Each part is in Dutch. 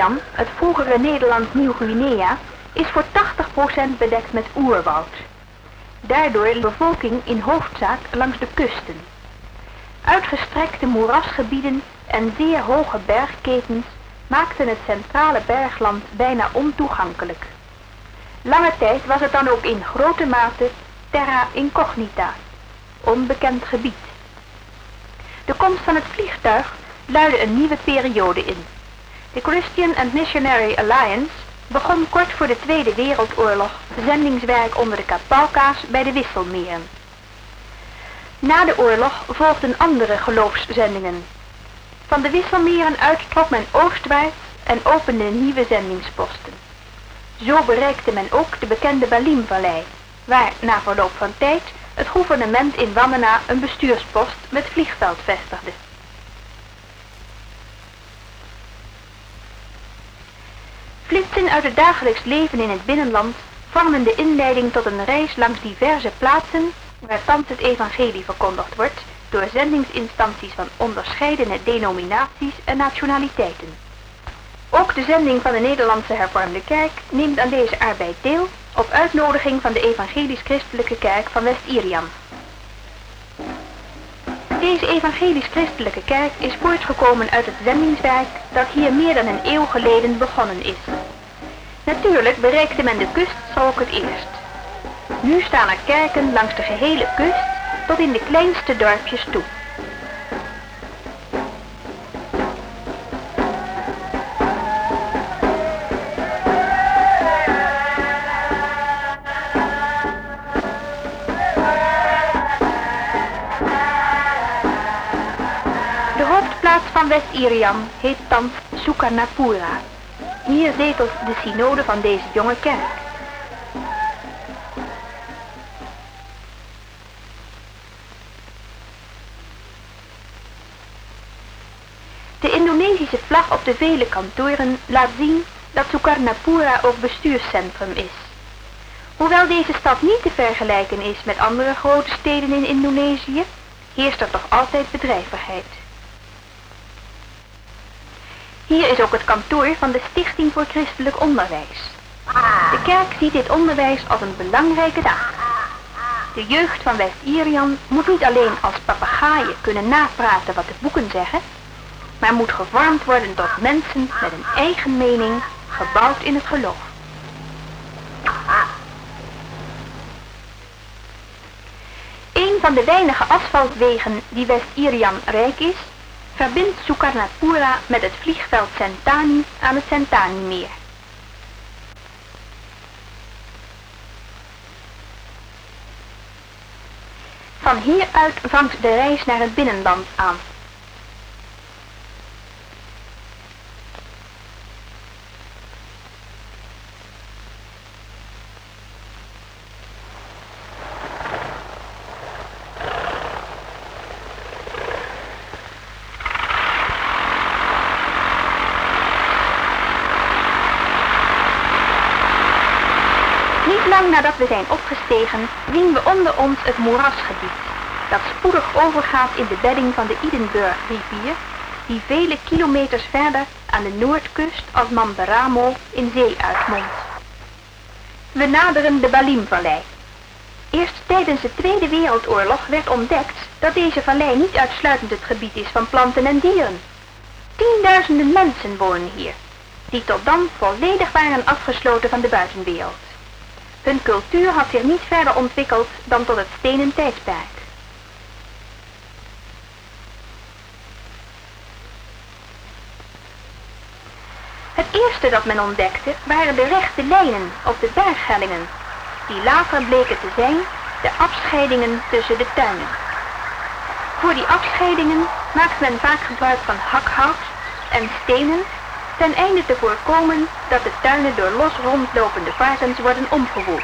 West-Irian, het vroegere Nederlands Nieuw-Guinea, is voor 80% bedekt met oerwoud. Daardoor de bevolking in hoofdzaak langs de kusten. Uitgestrekte moerasgebieden en zeer hoge bergketens maakten het centrale bergland bijna ontoegankelijk. Lange tijd was het dan ook in grote mate terra incognita, onbekend gebied. De komst van het vliegtuig luidde een nieuwe periode in. De Christian and Missionary Alliance begon kort voor de Tweede Wereldoorlog zendingswerk onder de Kapauka's bij de Wisselmeren. Na de oorlog volgden andere geloofszendingen. Van de Wisselmeren uit trok men oostwaarts en opende nieuwe zendingsposten. Zo bereikte men ook de bekende Balimvallei, waar na verloop van tijd het gouvernement in Wamena een bestuurspost met vliegveld vestigde. Flitsen uit het dagelijks leven in het binnenland vormen de inleiding tot een reis langs diverse plaatsen waar thans het evangelie verkondigd wordt door zendingsinstanties van onderscheidene denominaties en nationaliteiten. Ook de zending van de Nederlandse Hervormde Kerk neemt aan deze arbeid deel op uitnodiging van de Evangelisch-Christelijke Kerk van West-Irian. Deze Evangelisch-Christelijke Kerk is voortgekomen uit het zendingswerk dat hier meer dan een eeuw geleden begonnen is. Natuurlijk bereikte men de kuststrook het eerst. Nu staan er kerken langs de gehele kust tot in de kleinste dorpjes toe. De hoofdplaats van West-Irian heet thans Sukarnapura. Hier zetelt de synode van deze jonge kerk. De Indonesische vlag op de vele kantoren laat zien dat Sukarnapura ook bestuurscentrum is. Hoewel deze stad niet te vergelijken is met andere grote steden in Indonesië, heerst er toch altijd bedrijvigheid. Hier is ook het kantoor van de Stichting voor Christelijk Onderwijs. De kerk ziet dit onderwijs als een belangrijke taak. De jeugd van West-Irian moet niet alleen als papegaaien kunnen napraten wat de boeken zeggen, maar moet gevormd worden tot mensen met een eigen mening, gebouwd in het geloof. Een van de weinige asfaltwegen die West-Irian rijk is, verbindt Sukarnapura met het vliegveld Sentani aan het Sentani-meer. Van hieruit vangt de reis naar het binnenland aan. Lang nadat we zijn opgestegen, zien we onder ons het moerasgebied, dat spoedig overgaat in de bedding van de Idenburg-rivier, die vele kilometers verder aan de noordkust als Mamberamo in zee uitmondt. We naderen de Balimvallei. Eerst tijdens de Tweede Wereldoorlog werd ontdekt dat deze vallei niet uitsluitend het gebied is van planten en dieren. Tienduizenden mensen wonen hier, die tot dan volledig waren afgesloten van de buitenwereld. Hun cultuur had zich niet verder ontwikkeld dan tot het stenen tijdperk. Het eerste dat men ontdekte waren de rechte lijnen op de berghellingen, die later bleken te zijn de afscheidingen tussen de tuinen. Voor die afscheidingen maakt men vaak gebruik van hakhout en stenen ten einde te voorkomen dat de tuinen door los rondlopende varkens worden omgewoeld.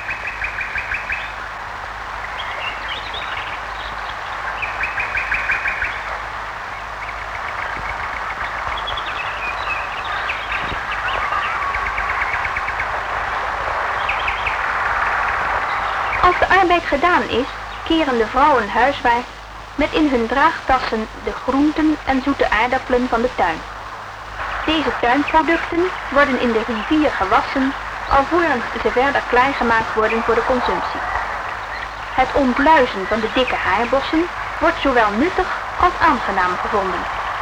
Als de arbeid gedaan is, keren de vrouwen huiswaarts met in hun draagtassen de groenten en zoete aardappelen van de tuin. Deze tuinproducten worden in de rivier gewassen alvorens ze verder klaargemaakt worden voor de consumptie. Het ontluizen van de dikke haarbossen wordt zowel nuttig als aangenaam gevonden.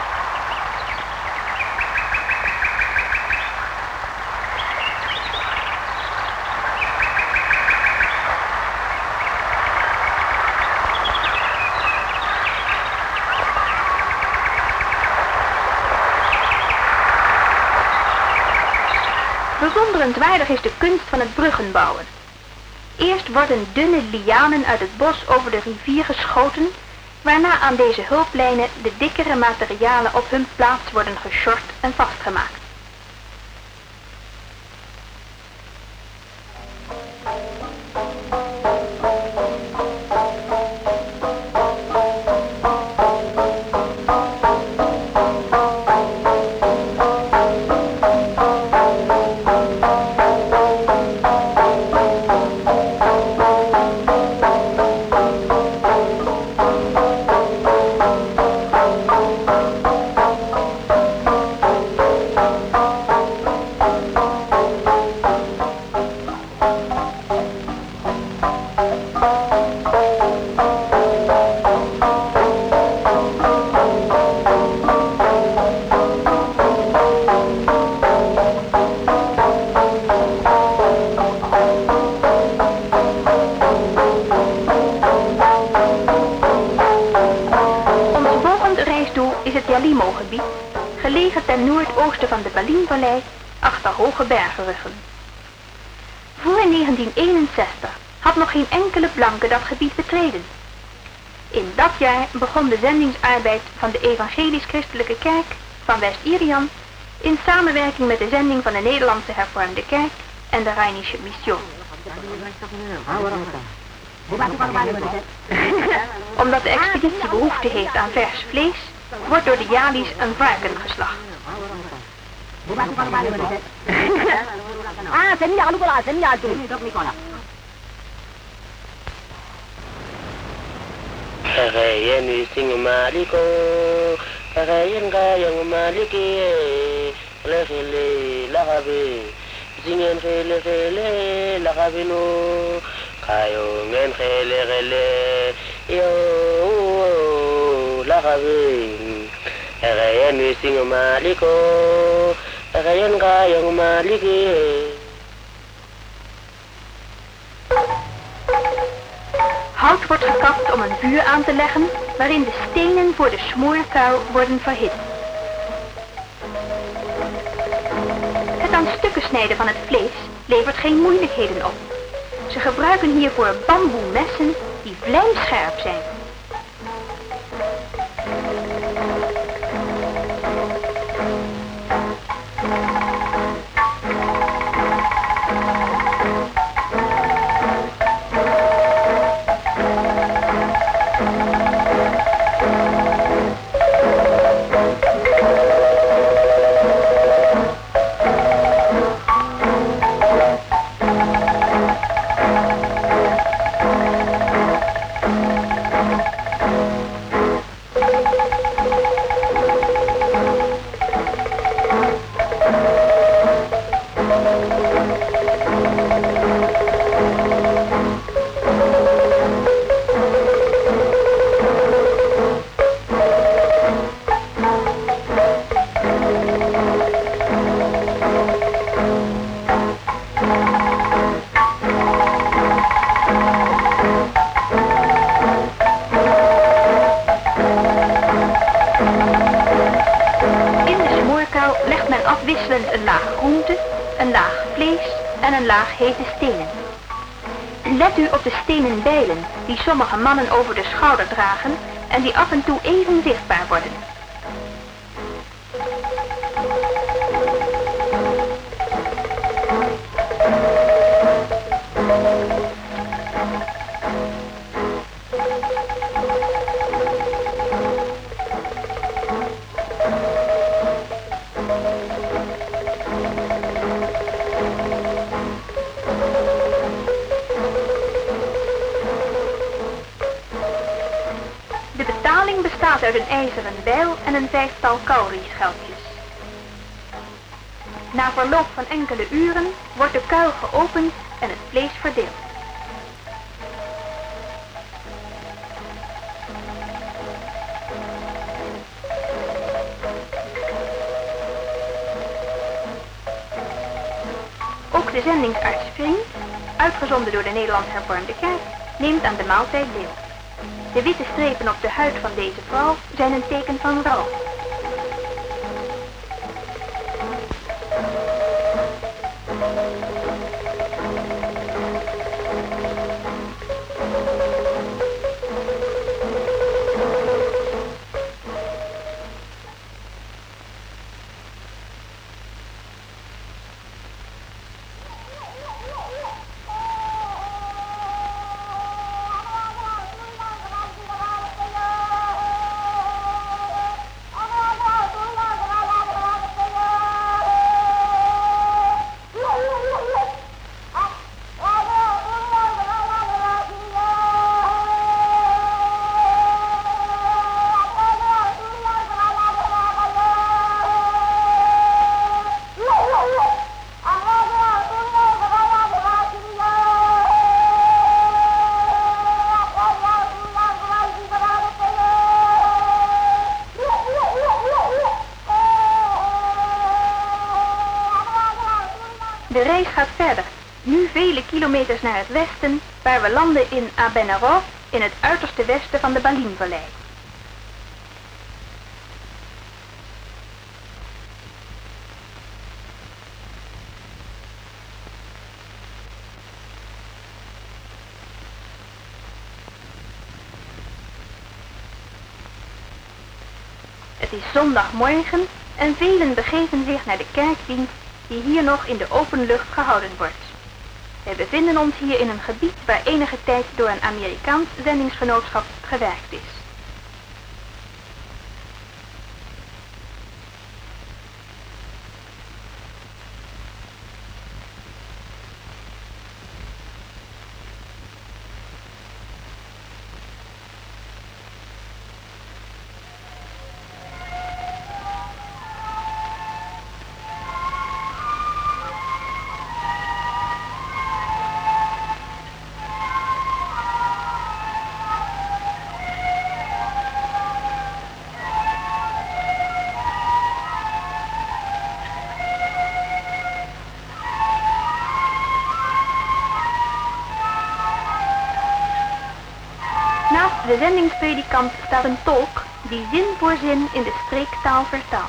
Bewonderenswaardig is de kunst van het bruggenbouwen. Eerst worden dunne lianen uit het bos over de rivier geschoten, waarna aan deze hulplijnen de dikkere materialen op hun plaats worden geschort en vastgemaakt. Jalimo-gebied, gelegen ten noordoosten van de Balinvallei, achter hoge bergruggen. Voor 1961 had nog geen enkele blanke dat gebied betreden. In dat jaar begon de zendingsarbeid van de Evangelisch-Christelijke Kerk van West-Irian in samenwerking met de zending van de Nederlandse Hervormde Kerk en de Rheinische Mission. Omdat de expeditie behoefte heeft aan vers vlees, wordt door de Jali's een varken geslacht. Hout wordt gekapt om een vuur aan te leggen, waarin de stenen voor de smoorkuil worden verhit. Het aan stukken snijden van het vlees levert geen moeilijkheden op. Ze gebruiken hiervoor bamboemessen die vlijmscherp zijn. Afwisselend een laag groente, een laag vlees en een laag hete stenen. Let u op de stenen bijlen die sommige mannen over de schouder dragen en die af en toe even zichtbaar worden. Bestaat uit een ijzeren bijl en een 5-tal cowrieschelpjes. Na verloop van enkele uren wordt de kuil geopend en het vlees verdeeld. Ook de zendingsarts Vriend, uitgezonden door de Nederlands Hervormde Kerk, neemt aan de maaltijd deel. De witte strepen op de huid van deze vrouw zijn een teken van rouw. De reis gaat verder, nu vele kilometers naar het westen, waar we landen in Abenarov, in het uiterste westen van de Balinvallei. Het is zondagmorgen en velen begeven zich naar de kerkdienst die hier nog in de open lucht gehouden wordt. Wij bevinden ons hier in een gebied waar enige tijd door een Amerikaans zendingsgenootschap gewerkt is. Naast de zendingspredikant staat een tolk die zin voor zin in de streektaal vertaalt.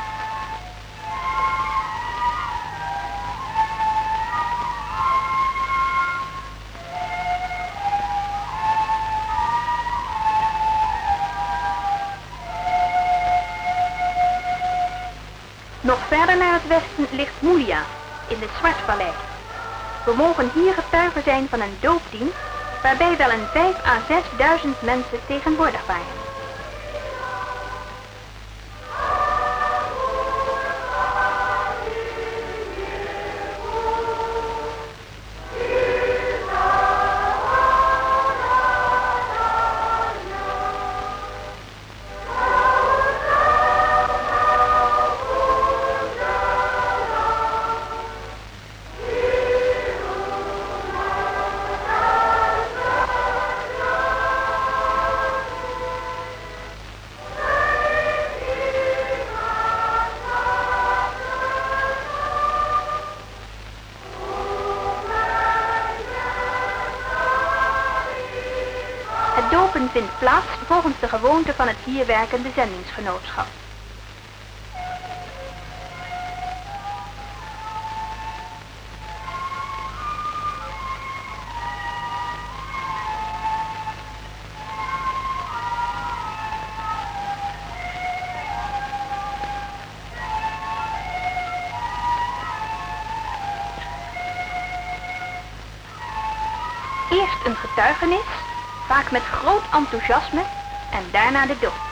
Nog verder naar het westen ligt Mulia, in de Zwartvallei. We mogen hier getuige zijn van een doopdienst waarbij wel een 5.000 à 6.000 mensen tegenwoordig waren. Het dopen vindt plaats volgens de gewoonte van het hier werkende zendingsgenootschap. Eerst een getuigenis, vaak met groot enthousiasme, en daarna de doop.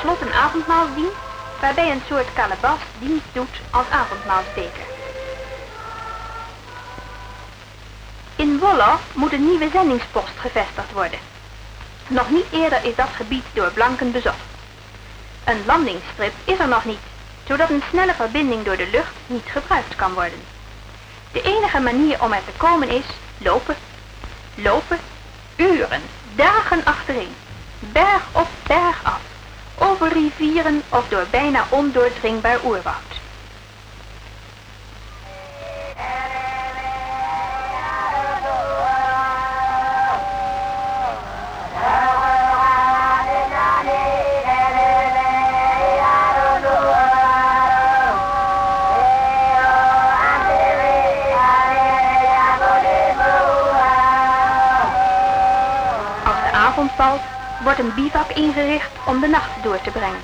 slot een avondmaal dient, waarbij een soort kalebas dienst doet als avondmaalsbeker. In Wolle moet een nieuwe zendingspost gevestigd worden. Nog niet eerder is dat gebied door blanken bezocht. Een landingsstrip is er nog niet, zodat een snelle verbinding door de lucht niet gebruikt kan worden. De enige manier om er te komen is lopen. Lopen, uren, dagen achtereen, berg op berg af, over rivieren of door bijna ondoordringbaar oerwoud. Valt, wordt een bivak ingericht om de nacht door te brengen.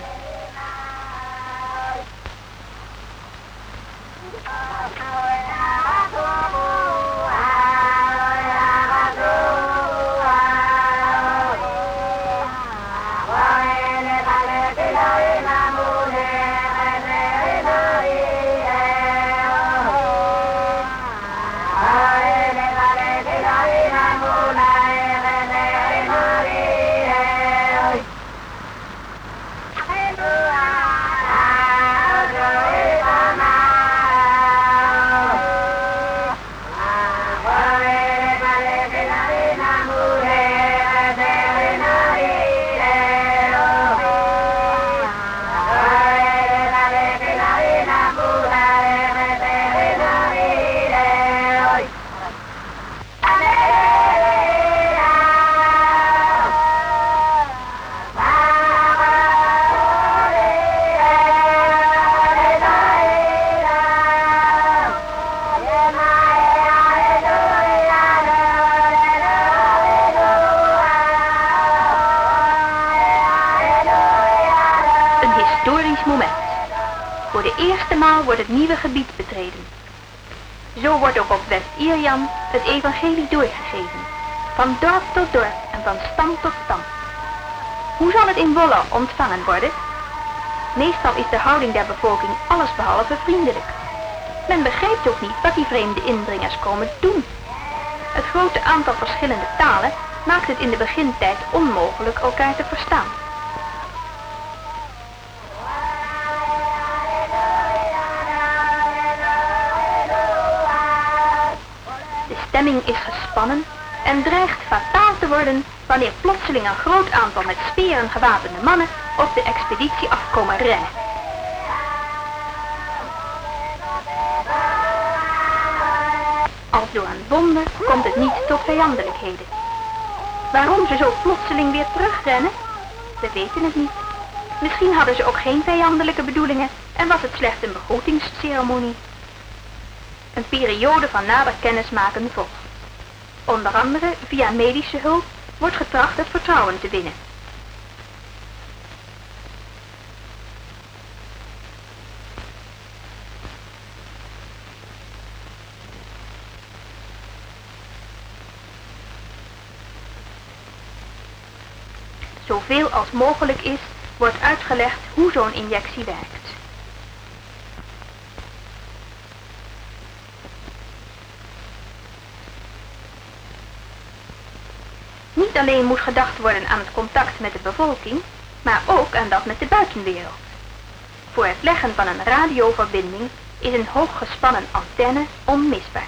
Voor de eerste maal wordt het nieuwe gebied betreden. Zo wordt ook op West-Ierjemien het evangelie doorgegeven. Van dorp tot dorp en van stam tot stam. Hoe zal het in Wolle ontvangen worden? Meestal is de houding der bevolking allesbehalve vriendelijk. Men begrijpt ook niet wat die vreemde indringers komen doen. Het grote aantal verschillende talen maakt het in de begintijd onmogelijk elkaar te verstaan. De stemming is gespannen en dreigt fataal te worden wanneer plotseling een groot aantal met speren gewapende mannen op de expeditie afkomen rennen. Als door een wonder komt het niet tot vijandelijkheden. Waarom ze zo plotseling weer terugrennen? We weten het niet. Misschien hadden ze ook geen vijandelijke bedoelingen en was het slechts een begroetingsceremonie. Een periode van nader kennismaken volgt. Onder andere via medische hulp wordt getracht het vertrouwen te winnen. Zoveel als mogelijk is, wordt uitgelegd hoe zo'n injectie werkt. Niet alleen moet gedacht worden aan het contact met de bevolking, maar ook aan dat met de buitenwereld. Voor het leggen van een radioverbinding is een hooggespannen antenne onmisbaar.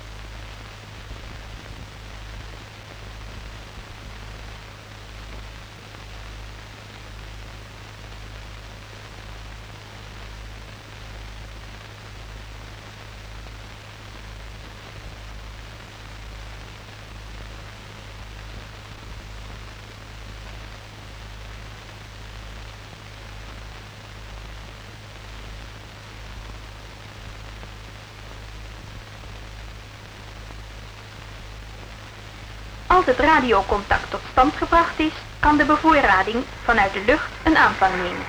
Als het radiocontact tot stand gebracht is, kan de bevoorrading vanuit de lucht een aanvang nemen.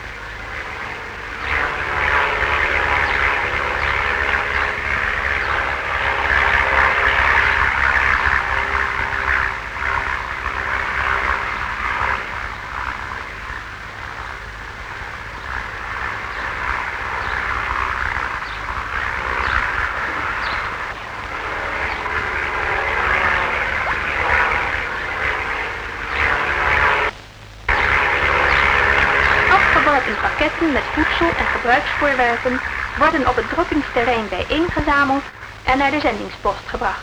en pakketten met voedsel en gebruiksvoorwerpen worden op het droppingsterrein bijeengezameld en naar de zendingspost gebracht.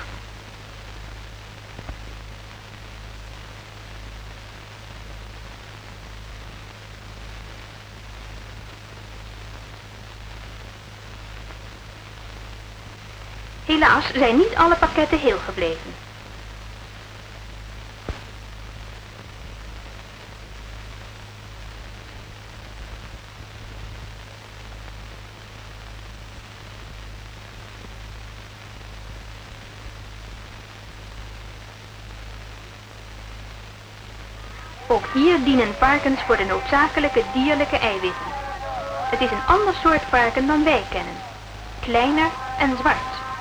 Helaas zijn niet alle pakketten heel gebleven. Ook hier dienen varkens voor de noodzakelijke dierlijke eiwitten. Het is een ander soort varken dan wij kennen. Kleiner en zwart.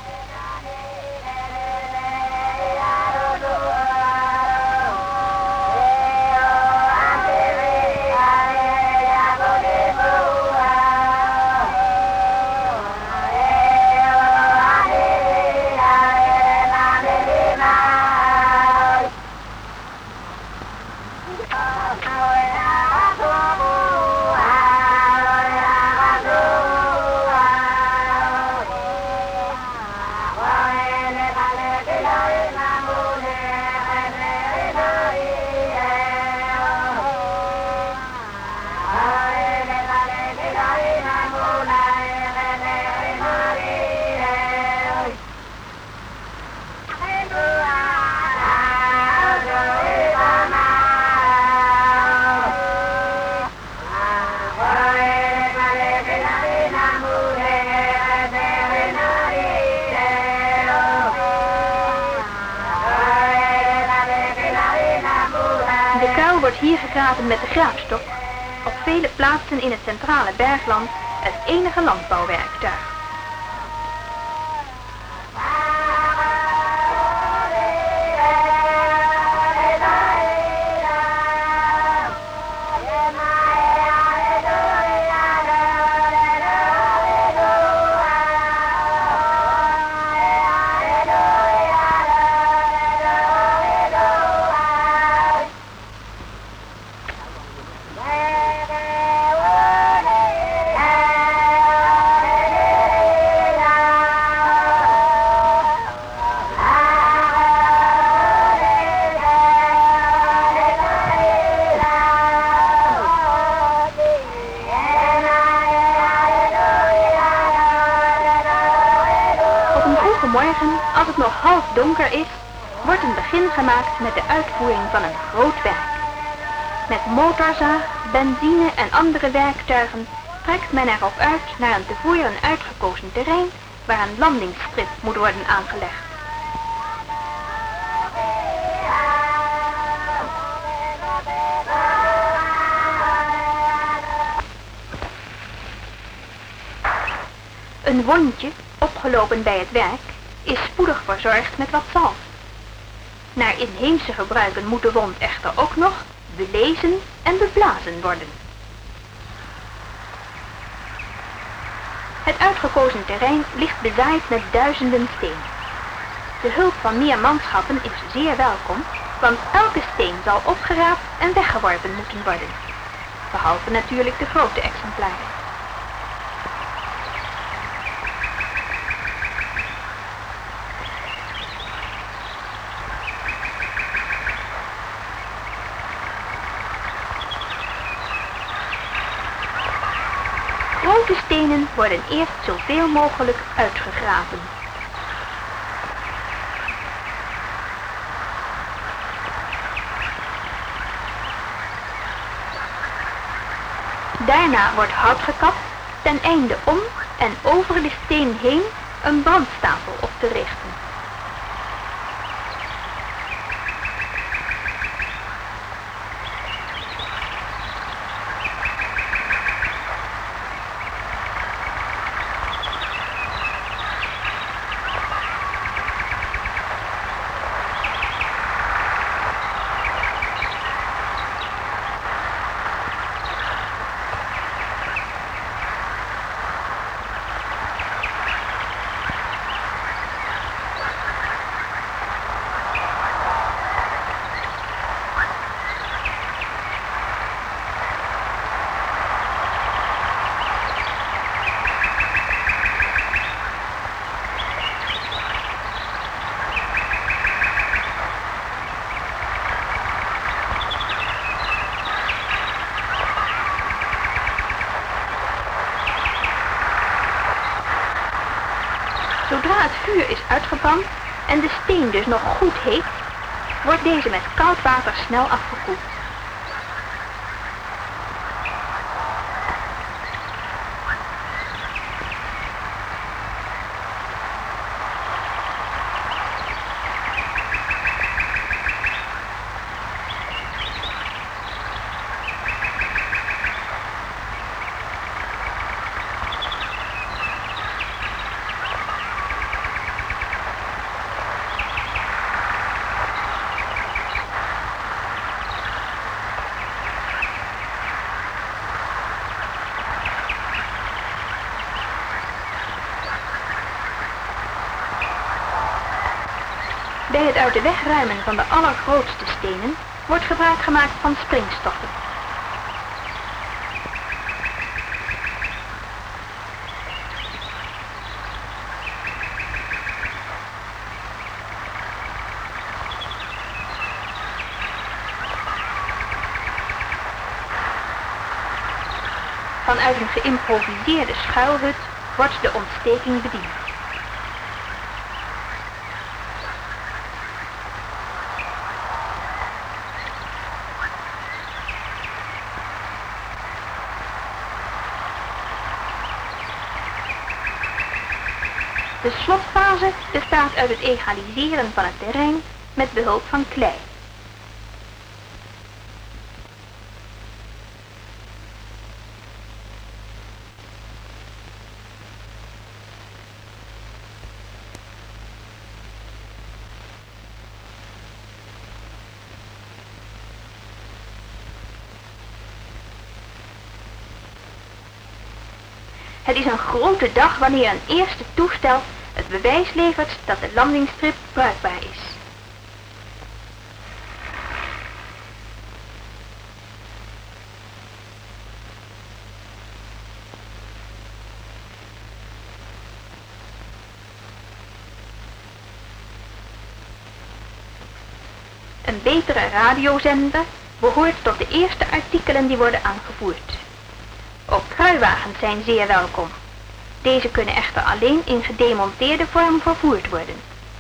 Wordt hier gegraven met de graafstok, op vele plaatsen in het centrale bergland het enige landbouwwerktuig. Morgen, als het nog half donker is, wordt een begin gemaakt met de uitvoering van een groot werk. Met motorzaag, benzine en andere werktuigen trekt men erop uit naar een tevoren uitgekozen terrein waar een landingsstrip moet worden aangelegd. Een wondje, opgelopen bij het werk, is spoedig verzorgd met wat zalf. Naar inheemse gebruiken moet de wond echter ook nog belezen en beblazen worden. Het uitgekozen terrein ligt bezaaid met duizenden stenen. De hulp van meer manschappen is zeer welkom, want elke steen zal opgeraapt en weggeworpen moeten worden. Behalve natuurlijk de grote exemplaren. Grote stenen worden eerst zoveel mogelijk uitgegraven. Daarna wordt hout gekapt ten einde om en over de steen heen een brandstapel op te richten. het vuur is uitgebrand en de steen dus nog goed heet, wordt deze met koud water snel afgekoeld. Bij het uit de weg ruimen van de allergrootste stenen wordt gebruik gemaakt van springstoffen. Vanuit een geïmproviseerde schuilhut wordt de ontsteking bediend. De slotfase bestaat uit het egaliseren van het terrein met behulp van klei. Het is een grote dag wanneer een eerste toestel het bewijs levert dat de landingsstrip bruikbaar is. Een betere radiozender behoort tot de eerste artikelen die worden aangevoerd. Ook kruiwagens zijn zeer welkom. Deze kunnen echter alleen in gedemonteerde vorm vervoerd worden.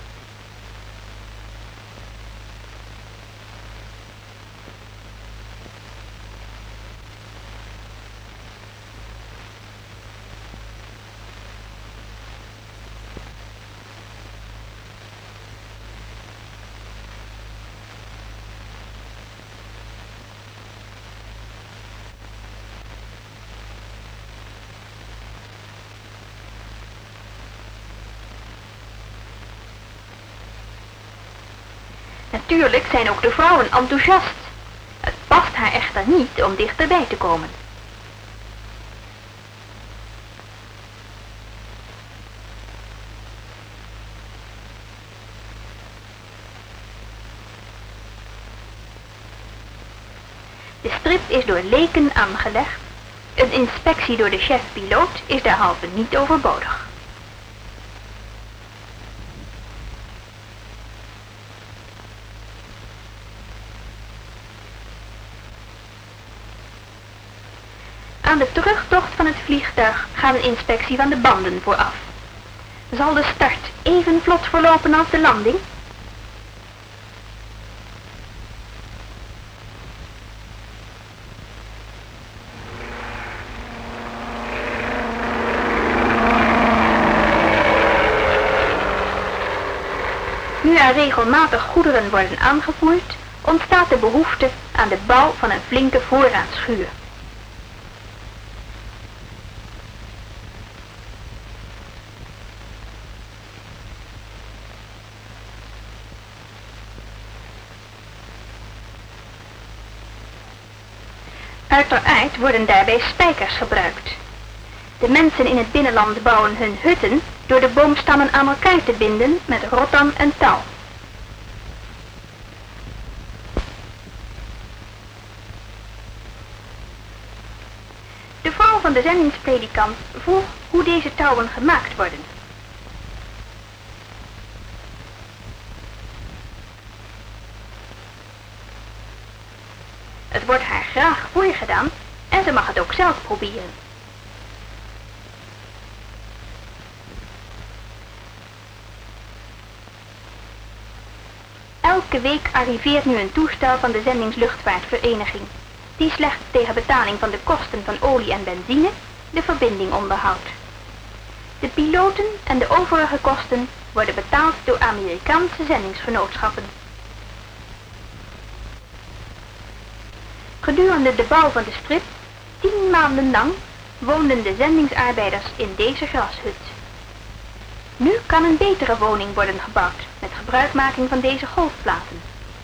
Natuurlijk zijn ook de vrouwen enthousiast. Het past haar echter niet om dichterbij te komen. De strip is door leken aangelegd. Een inspectie door de chef-piloot is derhalve niet overbodig. Aan de terugtocht van het vliegtuig gaat een inspectie van de banden vooraf. Zal de start even vlot verlopen als de landing? Nu er regelmatig goederen worden aangevoerd, ontstaat de behoefte aan de bouw van een flinke voorraadschuur. Uiteraard worden daarbij spijkers gebruikt. De mensen in het binnenland bouwen hun hutten door de boomstammen aan elkaar te binden met rottam en touw. De vrouw van de zendingspredikant vroeg hoe deze touwen gemaakt worden. Het wordt haar graag voorgedaan en ze mag het ook zelf proberen. Elke week arriveert nu een toestel van de zendingsluchtvaartvereniging, die slechts tegen betaling van de kosten van olie en benzine de verbinding onderhoudt. De piloten en de overige kosten worden betaald door Amerikaanse zendingsgenootschappen. Gedurende de bouw van de strip, 10 maanden lang, woonden de zendingsarbeiders in deze grashut. Nu kan een betere woning worden gebouwd met gebruikmaking van deze golfplaten.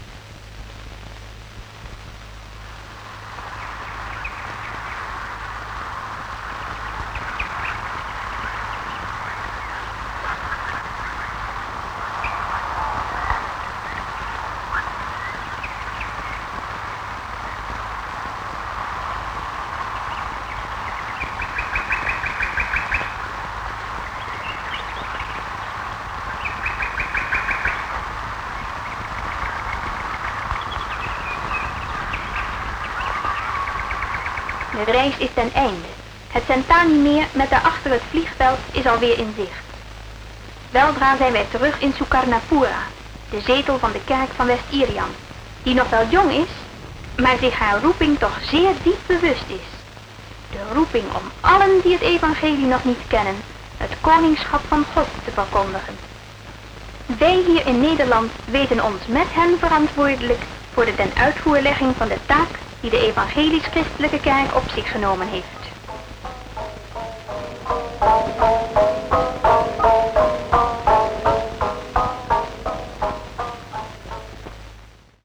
De reis is ten einde. Het Sentani-meer met daarachter het vliegveld is alweer in zicht. Weldra zijn wij terug in Sukarnapura, de zetel van de kerk van West-Irian, die nog wel jong is, maar zich haar roeping toch zeer diep bewust is. De roeping om allen die het evangelie nog niet kennen, het koningschap van God te verkondigen. Wij hier in Nederland weten ons met hen verantwoordelijk voor de tenuitvoerlegging van de taak die de evangelisch-christelijke kerk op zich genomen heeft.